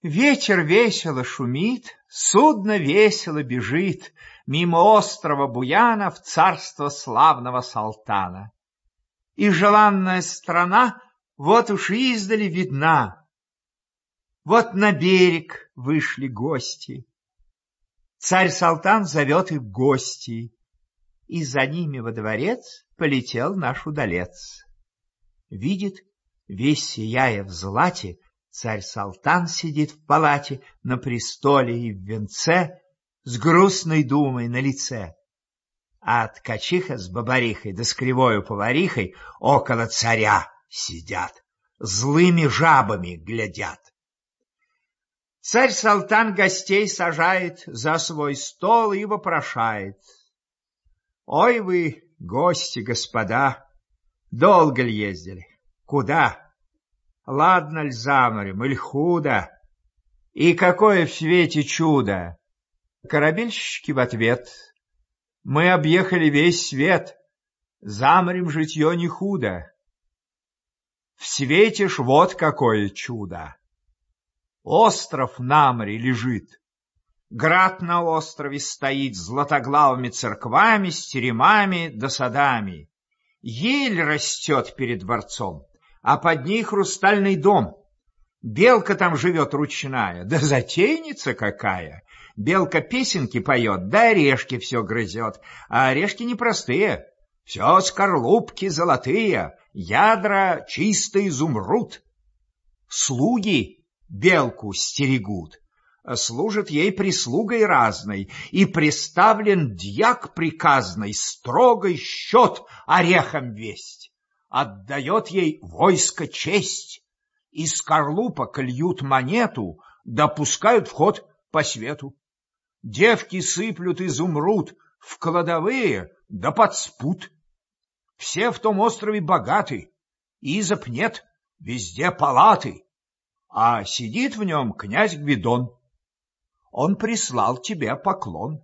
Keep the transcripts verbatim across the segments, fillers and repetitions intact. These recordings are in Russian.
Ветер весело шумит, судно весело бежит мимо острова Буяна в царство славного Салтана. И желанная страна вот уж издали видна. Вот на берег вышли гости. Царь Салтан зовет их в гости, и за ними во дворец полетел наш удалец. Видит, весь сияя в злате, царь Салтан сидит в палате на престоле и в венце с грустной думой на лице. А ткачиха с бабарихой да с кривою поварихой около царя сидят, злыми жабами глядят. Царь Салтан гостей сажает за свой стол и вопрошает: «Ой вы, гости, господа, долго ли ездили? Куда? Ладно ль за морем, или худо? И какое в свете чудо?» Корабельщики в ответ: «Мы объехали весь свет, за морем житье не худо. В свете ж вот какое чудо! Остров на море лежит, град на острове стоит с златоглавыми церквами, с теремами да садами. Ель растет перед дворцом, а под ней хрустальный дом. Белка там живет ручная, да затейница какая! Белка песенки поет, да орешки все грызет, а орешки непростые, все скорлупки золотые, ядра чистый изумруд. Слуги белку стерегут, служит ей прислугой разной, и приставлен дьяк приказный строгой счет орехом весть. Отдает ей войско честь, и скорлупок льют монету, допускают вход по свету. Девки сыплют изумруд в кладовые да под спут. Все в том острове богаты, изоб нет, везде палаты, а сидит в нем князь Гвидон. Он прислал тебе поклон.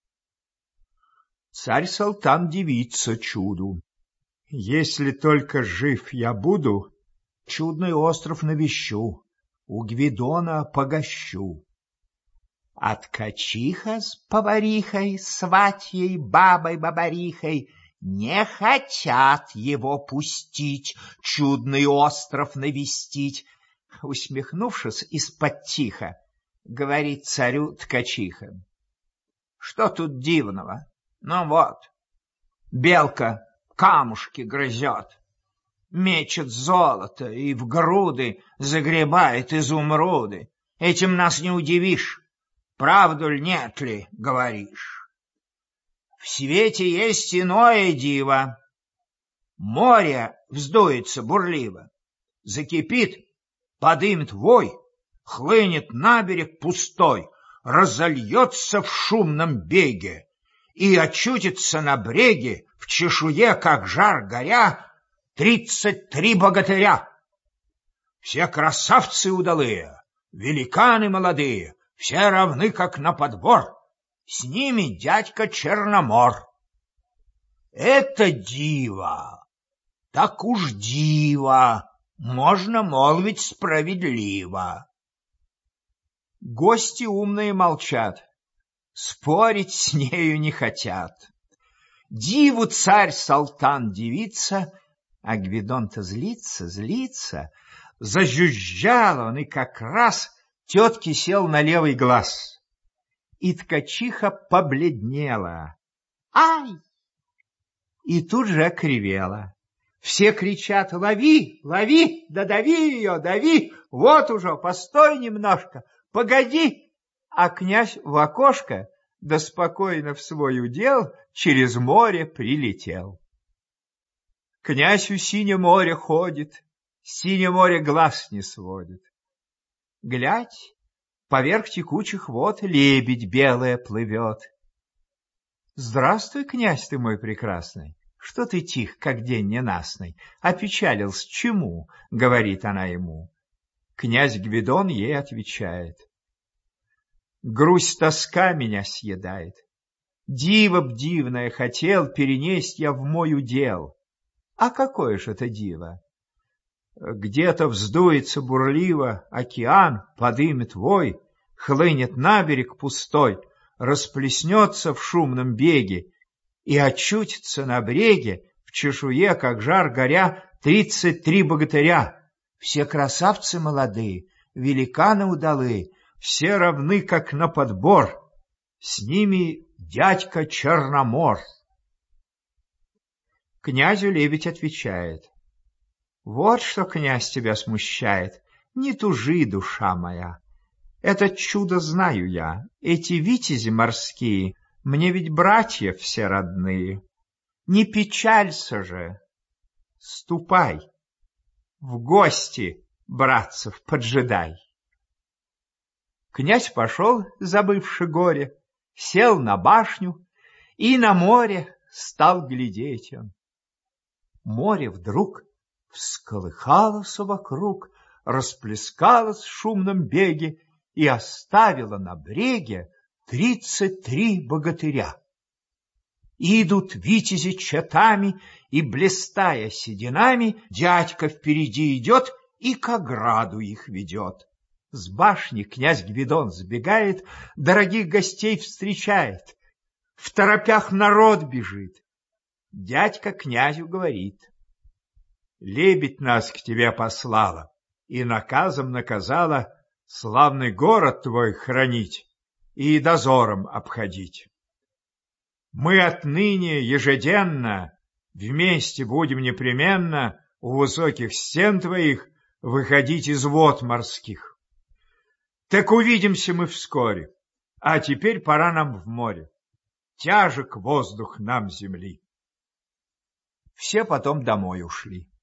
Царь Салтан дивится чуду. Если только жив я буду, чудный остров навещу, у Гвидона погощу. А ткачиха с поварихой, сватьей, бабой-бабарихой не хотят его пустить, чудный остров навестить. Усмехнувшись из-под тихо, говорит царю ткачиха: «Что тут дивного? Ну вот, белка камушки грызет, мечет золото и в груды загребает изумруды. Этим нас не удивишь. Правду ль нет ли, говоришь? В свете есть иное диво. Море вздуется бурливо, закипит, подымет вой, хлынет на берег пустой, разольется в шумном беге и очутится на бреге в чешуе, как жар горя, тридцать три богатыря. Все красавцы удалые, великаны молодые, все равны, как на подбор, с ними дядька Черномор. Это диво, так уж диво, можно молвить справедливо». Гости умные молчат, спорить с нею не хотят. Диву царь Салтан дивится, а Гвидон-то злится, злится. Зажужжал он, и как раз тетке сел на левый глаз. И ткачиха побледнела. Ай! И тут же окривела. Все кричат: «Лови, лови, да дави ее, дави! Вот уже, постой немножко, погоди!» А князь в окошко, да спокойно в свой удел, через море прилетел. Князь у синего моря ходит, синее море глаз не сводит. Глядь, поверх текучих вод лебедь белая плывет. «Здравствуй, князь ты мой прекрасный! Что ты тих, как день ненастный? Опечалился чему?» — говорит она ему. Князь Гвидон ей отвечает: «Грусть, тоска меня съедает. Диво б дивное хотел перенесть я в мой удел». «А какое ж это диво?» Где-то вздуется бурливо океан, подымет вой, хлынет на берег пустой, расплеснется в шумном беге и очутится на бреге в чешуе, как жар горя, тридцать три богатыря. Все красавцы молодые, великаны удалые, все равны, как на подбор. С ними дядька Черномор. Князю лебедь отвечает: вот что, князь, тебя смущает. Не тужи, душа моя. Это чудо знаю я. Эти витязи морские мне ведь братья все родные. Не печалься же. Ступай. В гости, братцев, поджидай. Князь пошел, забывши горе, сел на башню и на море стал глядеть он. Море вдруг всколыхалось вокруг, расплескалось в шумном беге и оставило на бреге тридцать три богатыря. И идут витязи чатами, и, блистая сединами, дядька впереди идет и к ограду их ведет. С башни князь Гвидон сбегает, дорогих гостей встречает. В торопях народ бежит. Дядька князю говорит: лебедь нас к тебе послала и наказом наказала славный город твой хранить и дозором обходить. Мы отныне ежеденно вместе будем непременно у высоких стен твоих выходить из вод морских. Так увидимся мы вскоре, а теперь пора нам в море. Тяжек воздух нам земли. Все потом домой ушли.